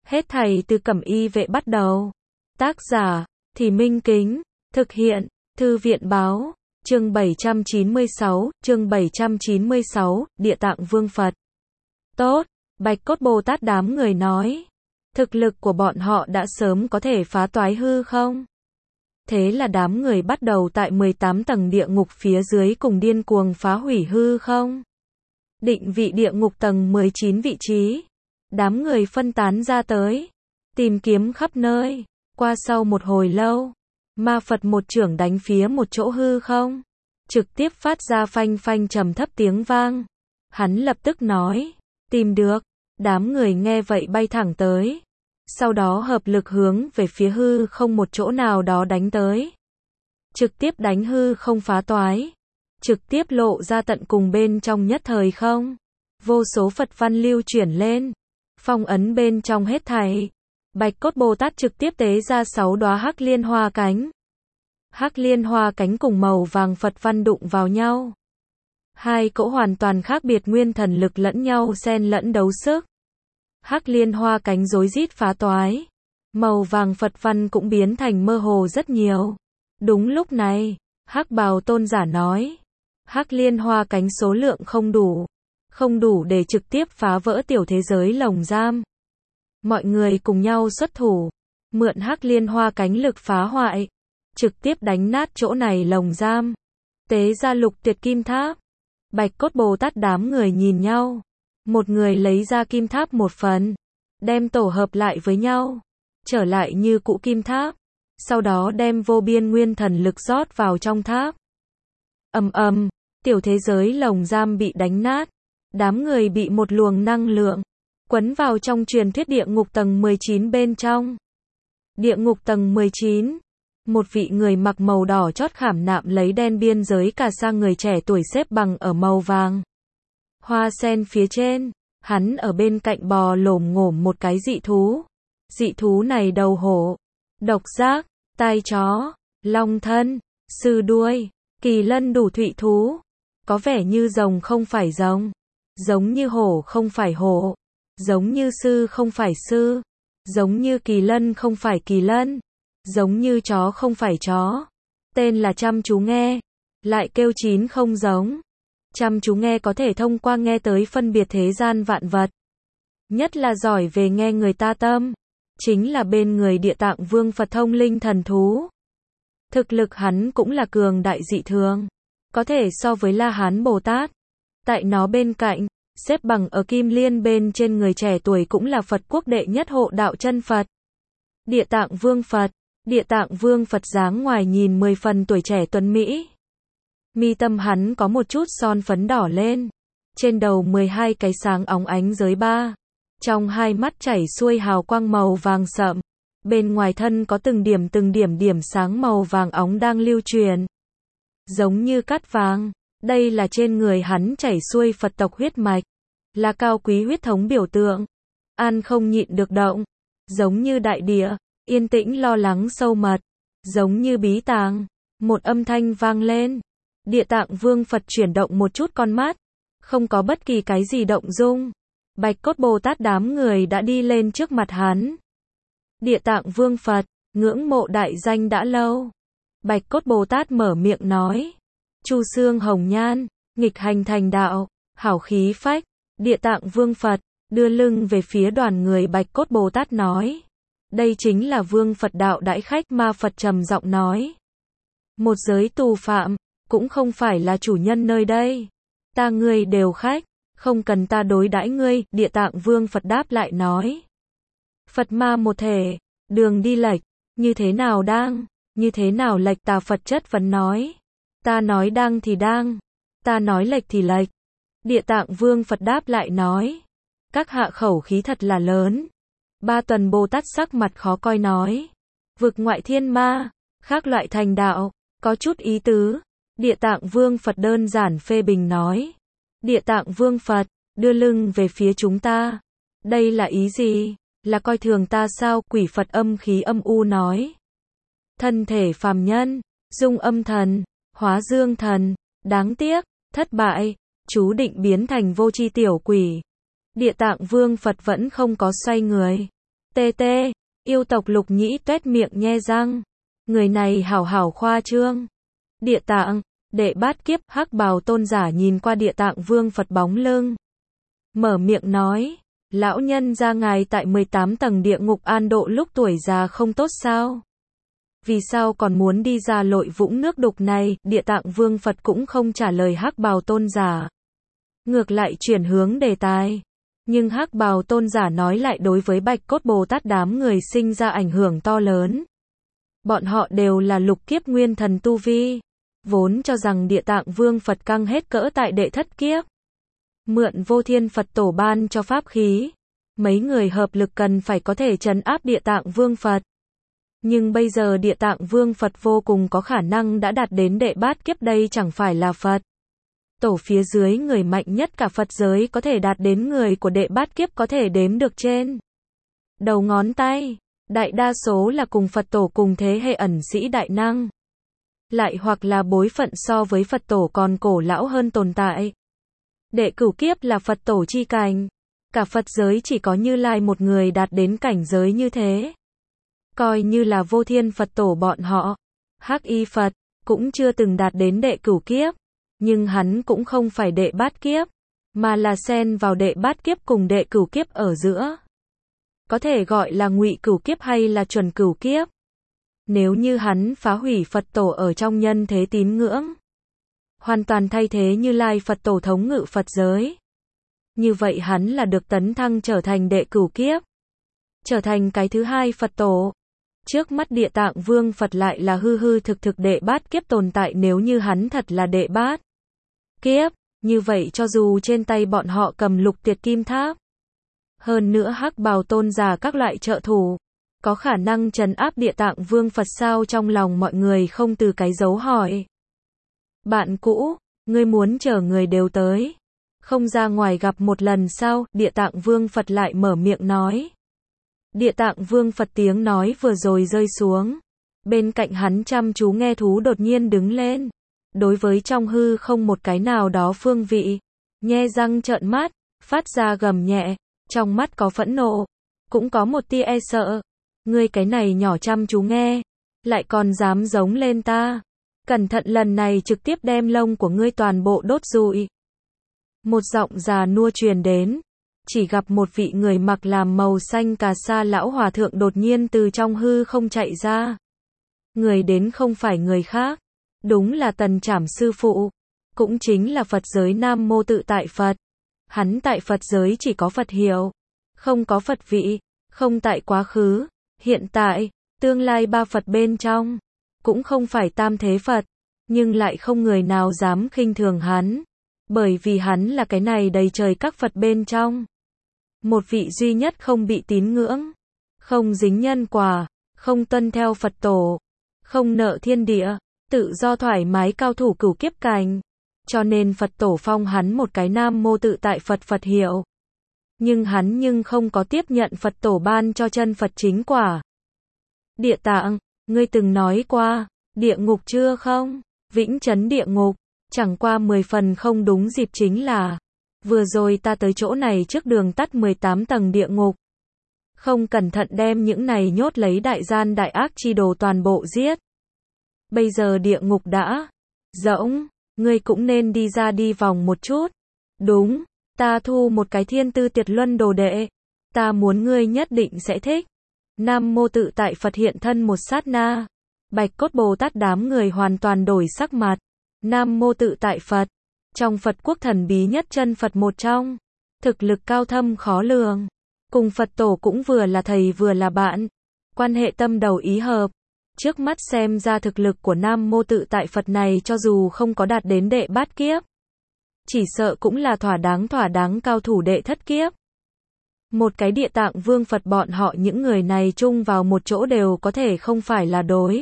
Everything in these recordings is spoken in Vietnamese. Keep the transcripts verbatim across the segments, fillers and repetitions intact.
Hết thảy từ Cẩm Y Vệ bắt đầu. Tác giả, Thì Minh Kính. Thực hiện, Thư viện Báo. Chương bảy trăm chín mươi sáu, chương bảy trăm chín mươi sáu, Địa Tạng Vương Phật. Tốt, Bạch Cốt Bồ Tát đám người nói. Thực lực của bọn họ đã sớm có thể phá toái hư không? Thế là đám người bắt đầu tại mười tám tầng địa ngục phía dưới cùng điên cuồng phá hủy hư không? Định vị địa ngục tầng mười chín vị trí. Đám người phân tán ra tới. Tìm kiếm khắp nơi. Qua sau một hồi lâu. Ma Phật một chưởng đánh phía một chỗ hư không. Trực tiếp phát ra phanh phanh trầm thấp tiếng vang. Hắn lập tức nói. Tìm được. Đám người nghe vậy bay thẳng tới. Sau đó hợp lực hướng về phía hư không một chỗ nào đó đánh tới. Trực tiếp đánh hư không phá toái. Trực tiếp lộ ra tận cùng bên trong nhất thời không. Vô số Phật văn lưu chuyển lên. Phong ấn bên trong hết thảy. Bạch Cốt Bồ Tát trực tiếp tế ra sáu đóa hắc liên hoa cánh. Hắc liên hoa cánh cùng màu vàng Phật văn đụng vào nhau. Hai cỗ hoàn toàn khác biệt nguyên thần lực lẫn nhau xen lẫn đấu sức. Hắc liên hoa cánh rối rít phá toái. Màu vàng Phật văn cũng biến thành mơ hồ rất nhiều. Đúng lúc này, Hắc Bào Tôn giả nói. Hắc liên hoa cánh số lượng không đủ. Không đủ để trực tiếp phá vỡ tiểu thế giới lồng giam. Mọi người cùng nhau xuất thủ. Mượn hắc liên hoa cánh lực phá hoại. Trực tiếp đánh nát chỗ này lồng giam. Tế ra lục tuyệt kim tháp. Bạch Cốt Bồ Tát đám người nhìn nhau. Một người lấy ra kim tháp một phần. Đem tổ hợp lại với nhau. Trở lại như cũ kim tháp. Sau đó đem vô biên nguyên thần lực rót vào trong tháp. Ầm ầm, tiểu thế giới lồng giam bị đánh nát. Đám người bị một luồng năng lượng quấn vào trong truyền thuyết địa ngục tầng mười chín bên trong. Địa ngục tầng mười chín. Một vị người mặc màu đỏ chót khảm nạm lấy đen biên giới cả sang người trẻ tuổi xếp bằng ở màu vàng. Hoa sen phía trên, hắn ở bên cạnh bò lổm ngổm một cái dị thú. Dị thú này đầu hổ, độc giác, tai chó, long thân, sư đuôi, kỳ lân đủ thụy thú. Có vẻ như rồng không phải rồng. Giống như hổ không phải hổ. Giống như sư không phải sư. Giống như kỳ lân không phải kỳ lân. Giống như chó không phải chó. Tên là chăm chú nghe. Lại kêu chín không giống. Chăm chú nghe có thể thông qua nghe tới phân biệt thế gian vạn vật. Nhất là giỏi về nghe người ta tâm. Chính là bên người Địa Tạng Vương Phật thông linh thần thú. Thực lực hắn cũng là cường đại dị thường. Có thể so với La Hán Bồ Tát. Tại nó bên cạnh, xếp bằng ở kim liên bên trên người trẻ tuổi cũng là Phật quốc đệ nhất hộ đạo chân Phật. Địa Tạng Vương Phật. Địa Tạng Vương Phật dáng ngoài nhìn mười phần tuổi trẻ tuấn Mỹ. Mi tâm hắn có một chút son phấn đỏ lên. Trên đầu mười hai cái sáng óng ánh giới ba. Trong hai mắt chảy xuôi hào quang màu vàng sậm. Bên ngoài thân có từng điểm từng điểm điểm sáng màu vàng óng đang lưu truyền. Giống như cát vàng. Đây là trên người hắn chảy xuôi Phật tộc huyết mạch. Là cao quý huyết thống biểu tượng. An không nhịn được động. Giống như đại địa. Yên tĩnh lo lắng sâu mật. Giống như bí tàng. Một âm thanh vang lên. Địa Tạng Vương Phật chuyển động một chút con mắt. Không có bất kỳ cái gì động dung. Bạch Cốt Bồ Tát đám người đã đi lên trước mặt hắn. Địa Tạng Vương Phật, ngưỡng mộ đại danh đã lâu. Bạch Cốt Bồ Tát mở miệng nói. Chu xương hồng nhan, nghịch hành thành đạo, hảo khí phách. Địa Tạng Vương Phật, đưa lưng về phía đoàn người Bạch Cốt Bồ Tát nói. Đây chính là Vương Phật đạo đãi khách. Ma Phật trầm giọng nói. Một giới tù phạm, cũng không phải là chủ nhân nơi đây. Ta ngươi đều khách, không cần ta đối đãi ngươi. Địa Tạng Vương Phật đáp lại nói. Phật ma một thể, đường đi lệch, như thế nào đang, như thế nào lệch? Tà Phật chất vấn nói. Ta nói đang thì đang, ta nói lệch thì lệch. Địa Tạng Vương Phật đáp lại nói. Các hạ khẩu khí thật là lớn. Ba Tuần Bồ Tát sắc mặt khó coi nói. Vực ngoại thiên ma, khác loại thành đạo, có chút ý tứ. Địa Tạng Vương Phật đơn giản phê bình nói. Địa Tạng Vương Phật, đưa lưng về phía chúng ta. Đây là ý gì? Là coi thường ta sao? Quỷ Phật âm khí âm u nói. Thân thể phàm nhân, dung âm thần, hóa dương thần, đáng tiếc, thất bại, chú định biến thành vô tri tiểu quỷ. Địa Tạng Vương Phật vẫn không có xoay người. tê tê, yêu tộc Lục Nhĩ tuét miệng nhe răng. Người này hảo hảo khoa trương. Địa Tạng, Đệ Bát Kiếp, Hắc Bào tôn giả nhìn qua Địa Tạng Vương Phật bóng lưng. Mở miệng nói, lão nhân ra ngài tại mười tám tầng địa ngục an độ lúc tuổi già không tốt sao? Vì sao còn muốn đi ra lội vũng nước đục này? Địa Tạng Vương Phật cũng không trả lời Hắc Bào tôn giả. Ngược lại chuyển hướng đề tài. Nhưng Hắc Bào tôn giả nói lại đối với Bạch Cốt Bồ Tát đám người sinh ra ảnh hưởng to lớn. Bọn họ đều là lục kiếp nguyên thần tu vi. Vốn cho rằng Địa Tạng Vương Phật căng hết cỡ tại đệ thất kiếp. Mượn Vô Thiên Phật tổ ban cho pháp khí. Mấy người hợp lực cần phải có thể trấn áp Địa Tạng Vương Phật. Nhưng bây giờ Địa Tạng Vương Phật vô cùng có khả năng đã đạt đến đệ bát kiếp, đây chẳng phải là Phật tổ phía dưới người mạnh nhất cả Phật giới có thể đạt đến người của đệ bát kiếp có thể đếm được trên đầu ngón tay. Đại đa số là cùng Phật tổ cùng thế hệ ẩn sĩ đại năng. Lại hoặc là bối phận so với Phật tổ còn cổ lão hơn tồn tại. Đệ cửu kiếp là Phật tổ chi cảnh. Cả Phật giới chỉ có Như Lai một người đạt đến cảnh giới như thế. Coi như là Vô Thiên Phật tổ bọn họ. Hắc Y Phật cũng chưa từng đạt đến đệ cửu kiếp. Nhưng hắn cũng không phải đệ bát kiếp. Mà là xen vào đệ bát kiếp cùng đệ cửu kiếp ở giữa. Có thể gọi là ngụy cửu kiếp hay là chuẩn cửu kiếp. Nếu như hắn phá hủy Phật tổ ở trong nhân thế tín ngưỡng. Hoàn toàn thay thế Như Lai Phật tổ thống ngự Phật giới. Như vậy hắn là được tấn thăng trở thành đệ cửu kiếp. Trở thành cái thứ hai Phật tổ. Trước mắt Địa Tạng Vương Phật lại là hư hư thực thực đệ bát kiếp tồn tại, nếu như hắn thật là đệ bát kiếp. Như vậy cho dù trên tay bọn họ cầm lục tiệt kim tháp. Hơn nữa Hắc Bào tôn giả các loại trợ thủ. Có khả năng trấn áp Địa Tạng Vương Phật sao? Trong lòng mọi người không từ cái dấu hỏi. Bạn cũ, ngươi muốn chờ người đều tới. Không ra ngoài gặp một lần sao? Địa Tạng Vương Phật lại mở miệng nói. Địa Tạng Vương Phật tiếng nói vừa rồi rơi xuống. Bên cạnh hắn chăm chú nghe thú đột nhiên đứng lên. Đối với trong hư không một cái nào đó phương vị. Nhe răng trợn mắt, phát ra gầm nhẹ. Trong mắt có phẫn nộ. Cũng có một tia e sợ. Ngươi cái này nhỏ chăm chú nghe. Lại còn dám giống lên ta. Cẩn thận lần này trực tiếp đem lông của ngươi toàn bộ đốt rụi. Một giọng già nua truyền đến. Chỉ gặp một vị người mặc làm màu xanh cà sa lão hòa thượng đột nhiên từ trong hư không chạy ra. Người đến không phải người khác. Đúng là Tần Trảm sư phụ. Cũng chính là Phật giới Nam Mô Tự Tại Phật. Hắn tại Phật giới chỉ có Phật hiệu. Không có Phật vị. Không tại quá khứ, hiện tại, tương lai ba Phật bên trong. Cũng không phải tam thế Phật. Nhưng lại không người nào dám khinh thường hắn. Bởi vì hắn là cái này đầy trời các Phật bên trong. Một vị duy nhất không bị tín ngưỡng. Không dính nhân quả. Không tuân theo Phật tổ. Không nợ thiên địa. Tự do thoải mái cao thủ cửu kiếp cảnh. Cho nên Phật tổ phong hắn một cái Nam Mô Tự Tại Phật Phật hiệu. Nhưng hắn nhưng không có tiếp nhận Phật tổ ban cho chân Phật chính quả. Địa Tạng, ngươi từng nói qua, địa ngục chưa không? Vĩnh Chấn địa ngục, chẳng qua mười phần không đúng dịp chính là, vừa rồi ta tới chỗ này trước đường tắt mười tám tầng địa ngục. Không cẩn thận đem những này nhốt lấy đại gian đại ác chi đồ toàn bộ giết. Bây giờ địa ngục đã rỗng, ngươi cũng nên đi ra đi vòng một chút. Đúng, ta thu một cái Thiên Tư Tiệt Luân đồ đệ. Ta muốn ngươi nhất định sẽ thích. Nam Mô Tự Tại Phật hiện thân một sát na. Bạch Cốt Bồ Tát đám người hoàn toàn đổi sắc mặt. Nam Mô Tự Tại Phật. Trong Phật quốc thần bí nhất chân Phật một trong. Thực lực cao thâm khó lường. Cùng Phật tổ cũng vừa là thầy vừa là bạn. Quan hệ tâm đầu ý hợp. Trước mắt xem ra thực lực của Nam Mô Tự Tại Phật này cho dù không có đạt đến đệ bát kiếp. Chỉ sợ cũng là thỏa đáng thỏa đáng cao thủ đệ thất kiếp. Một cái Địa Tạng Vương Phật bọn họ những người này chung vào một chỗ đều có thể không phải là đối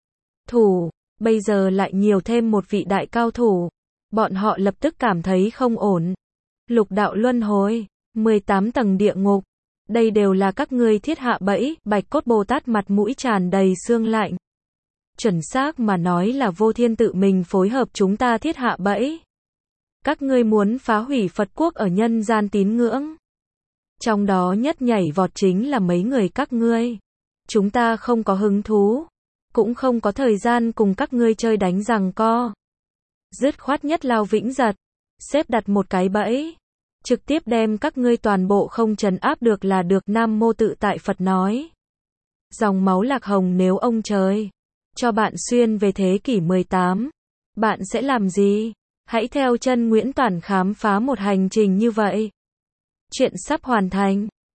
thủ. Bây giờ lại nhiều thêm một vị đại cao thủ. Bọn họ lập tức cảm thấy không ổn. Lục đạo luân hồi, mười tám tầng địa ngục. Đây đều là các ngươi thiết hạ bẫy. Bạch Cốt Bồ Tát mặt mũi tràn đầy sương lạnh. Chuẩn xác mà nói là Vô Thiên tự mình phối hợp chúng ta thiết hạ bẫy. Các ngươi muốn phá hủy Phật quốc ở nhân gian tín ngưỡng. Trong đó nhất nhảy vọt chính là mấy người các ngươi. Chúng ta không có hứng thú, cũng không có thời gian cùng các ngươi chơi đánh giằng co. Dứt khoát nhất lao vĩnh giật, xếp đặt một cái bẫy, trực tiếp đem các ngươi toàn bộ không trấn áp được là được. Nam Mô Tự Tại Phật nói. Dòng máu Lạc Hồng, nếu ông trời cho bạn xuyên về thế kỷ mười tám, bạn sẽ làm gì? Hãy theo chân Nguyễn Toản khám phá một hành trình như vậy. Chuyện sắp hoàn thành.